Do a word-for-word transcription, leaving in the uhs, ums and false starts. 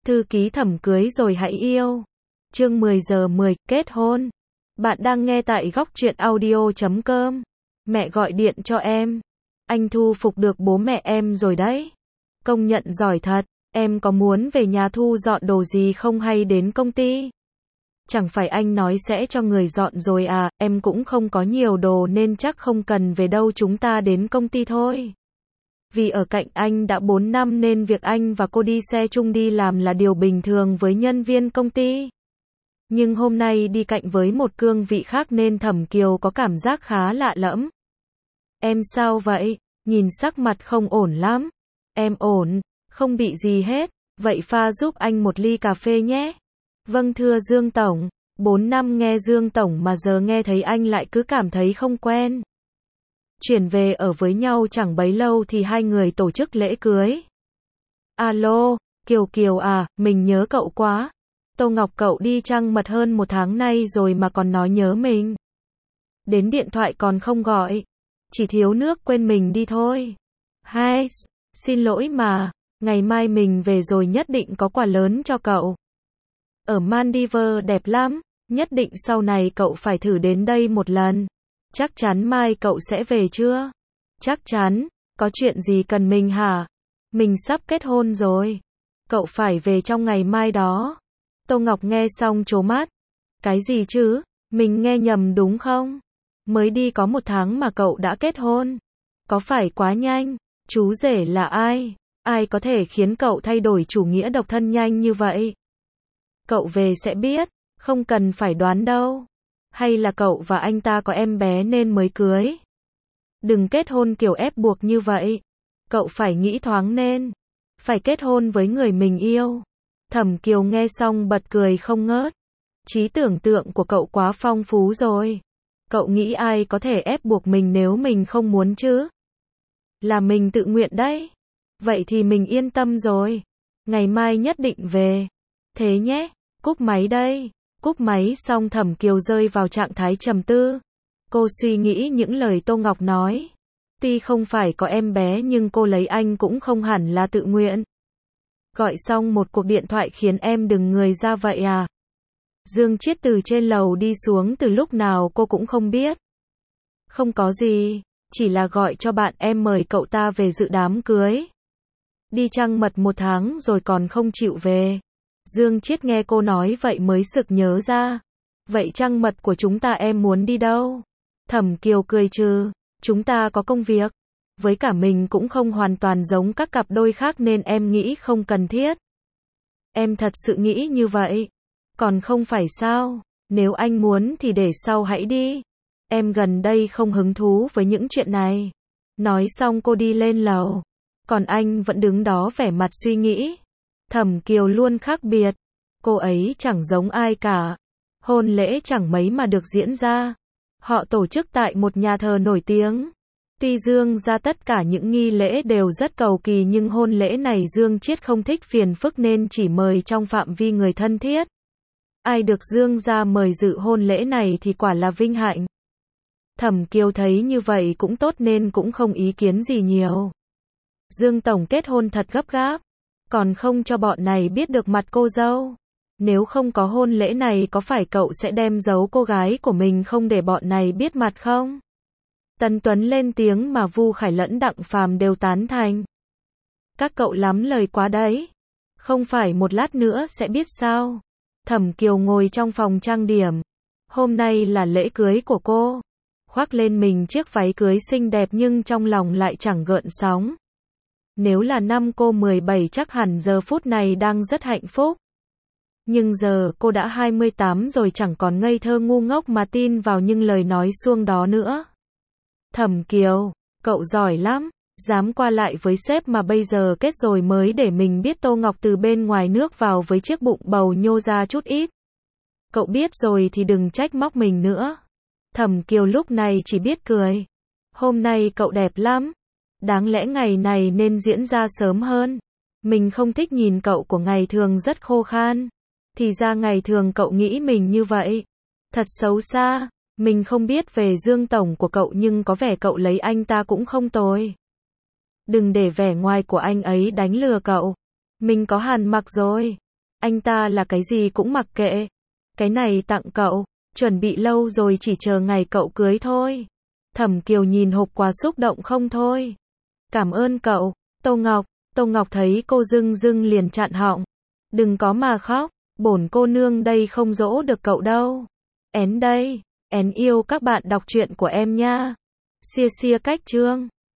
thư ký Thẩm cưới rồi hãy yêu. Chương mười giờ mười, kết hôn. Bạn đang nghe tại góc truyện audio chấm com. Mẹ gọi điện cho em. Anh thu phục được bố mẹ em rồi đấy. Công nhận giỏi thật. Em có muốn về nhà thu dọn đồ gì không hay đến công ty? Chẳng phải anh nói sẽ cho người dọn rồi à, em cũng không có nhiều đồ nên chắc không cần về đâu, chúng ta đến công ty thôi. Vì ở cạnh anh đã bốn năm nên việc anh và cô đi xe chung đi làm là điều bình thường với nhân viên công ty. Nhưng hôm nay đi cạnh với một cương vị khác nên Thẩm Kiều có cảm giác khá lạ lẫm. Em sao vậy? Nhìn sắc mặt không ổn lắm. Em ổn, không bị gì hết. Vậy pha giúp anh một ly cà phê nhé. Vâng thưa Dương Tổng. Bốn năm nghe Dương Tổng mà giờ nghe thấy anh lại cứ cảm thấy không quen. Chuyển về ở với nhau chẳng bấy lâu thì hai người tổ chức lễ cưới. Alo, Kiều Kiều à, mình nhớ cậu quá. Tô Ngọc cậu đi trăng mật hơn một tháng nay rồi mà còn nói nhớ mình. Đến điện thoại còn không gọi. Chỉ thiếu nước quên mình đi thôi. Hai, xin lỗi mà, ngày mai mình về rồi nhất định có quà lớn cho cậu. Ở Maldives đẹp lắm, nhất định sau này cậu phải thử đến đây một lần. Chắc chắn mai cậu sẽ về chưa? Chắc chắn, có chuyện gì cần mình hả? Mình sắp kết hôn rồi. Cậu phải về trong ngày mai đó. Tô Ngọc nghe xong trố mắt. Cái gì chứ? Mình nghe nhầm đúng không? Mới đi có một tháng mà cậu đã kết hôn. Có phải quá nhanh? Chú rể là ai? Ai có thể khiến cậu thay đổi chủ nghĩa độc thân nhanh như vậy? Cậu về sẽ biết, không cần phải đoán đâu. Hay là cậu và anh ta có em bé nên mới cưới? Đừng kết hôn kiểu ép buộc như vậy. Cậu phải nghĩ thoáng nên. Phải kết hôn với người mình yêu. Thẩm Kiều nghe xong bật cười không ngớt. Trí tưởng tượng của cậu quá phong phú rồi. Cậu nghĩ ai có thể ép buộc mình nếu mình không muốn chứ? Là mình tự nguyện đấy. Vậy thì mình yên tâm rồi. Ngày mai nhất định về. Thế nhé, cúp máy đây. Cúp máy xong Thẩm Kiều rơi vào trạng thái trầm tư. Cô suy nghĩ những lời Tô Ngọc nói. Tuy không phải có em bé nhưng cô lấy anh cũng không hẳn là tự nguyện. Gọi xong một cuộc điện thoại khiến em đừng người ra vậy à? Dương Chiết từ trên lầu đi xuống từ lúc nào cô cũng không biết. Không có gì, chỉ là gọi cho bạn em mời cậu ta về dự đám cưới. Đi trăng mật một tháng rồi còn không chịu về. Dương Chiết nghe cô nói vậy mới sực nhớ ra. Vậy trăng mật của chúng ta em muốn đi đâu? Thẩm Kiều cười trừ, chúng ta có công việc. Với cả mình cũng không hoàn toàn giống các cặp đôi khác nên em nghĩ không cần thiết. Em thật sự nghĩ như vậy. Còn không phải sao? Nếu anh muốn thì để sau hãy đi. Em gần đây không hứng thú với những chuyện này. Nói xong cô đi lên lầu. Còn anh vẫn đứng đó vẻ mặt suy nghĩ. Thẩm Kiều luôn khác biệt. Cô ấy chẳng giống ai cả. Hôn lễ chẳng mấy mà được diễn ra. Họ tổ chức tại một nhà thờ nổi tiếng. Tuy Dương ra tất cả những nghi lễ đều rất cầu kỳ nhưng hôn lễ này Dương Chiết không thích phiền phức nên chỉ mời trong phạm vi người thân thiết. Ai được Dương ra mời dự hôn lễ này thì quả là vinh hạnh. Thẩm Kiều thấy như vậy cũng tốt nên cũng không ý kiến gì nhiều. Dương Tổng kết hôn thật gấp gáp. Còn không cho bọn này biết được mặt cô dâu. Nếu không có hôn lễ này có phải cậu sẽ đem giấu cô gái của mình không để bọn này biết mặt không? Tấn Tuấn lên tiếng mà Vu Khải lẫn Đặng Phàm đều tán thành. Các cậu lắm lời quá đấy. Không phải một lát nữa sẽ biết sao? Thẩm Kiều ngồi trong phòng trang điểm. Hôm nay là lễ cưới của cô. Khoác lên mình chiếc váy cưới xinh đẹp nhưng trong lòng lại chẳng gợn sóng. Nếu là năm cô mười bảy chắc hẳn giờ phút này đang rất hạnh phúc. Nhưng giờ cô đã hai mươi tám rồi chẳng còn ngây thơ ngu ngốc mà tin vào những lời nói suông đó nữa. Thẩm Kiều, cậu giỏi lắm, dám qua lại với sếp mà bây giờ kết rồi mới để mình biết. Tô Ngọc từ bên ngoài nước vào với chiếc bụng bầu nhô ra chút ít. Cậu biết rồi thì đừng trách móc mình nữa. Thẩm Kiều lúc này chỉ biết cười. Hôm nay cậu đẹp lắm. Đáng lẽ ngày này nên diễn ra sớm hơn. Mình không thích nhìn cậu của ngày thường rất khô khan. Thì ra ngày thường cậu nghĩ mình như vậy. Thật xấu xa. Mình không biết về Dương Tổng của cậu nhưng có vẻ cậu lấy anh ta cũng không tồi. Đừng để vẻ ngoài của anh ấy đánh lừa cậu. Mình có Hàn Mặc rồi. Anh ta là cái gì cũng mặc kệ. Cái này tặng cậu, chuẩn bị lâu rồi chỉ chờ ngày cậu cưới thôi. Thẩm Kiều nhìn hộp quà xúc động không thôi. Cảm ơn cậu, Tô Ngọc. Tô Ngọc thấy cô dưng dưng liền chặn họng. Đừng có mà khóc, bổn cô nương đây không dỗ được cậu đâu. Én đây, én yêu các bạn đọc truyện của em nha. Xia xia cách chương.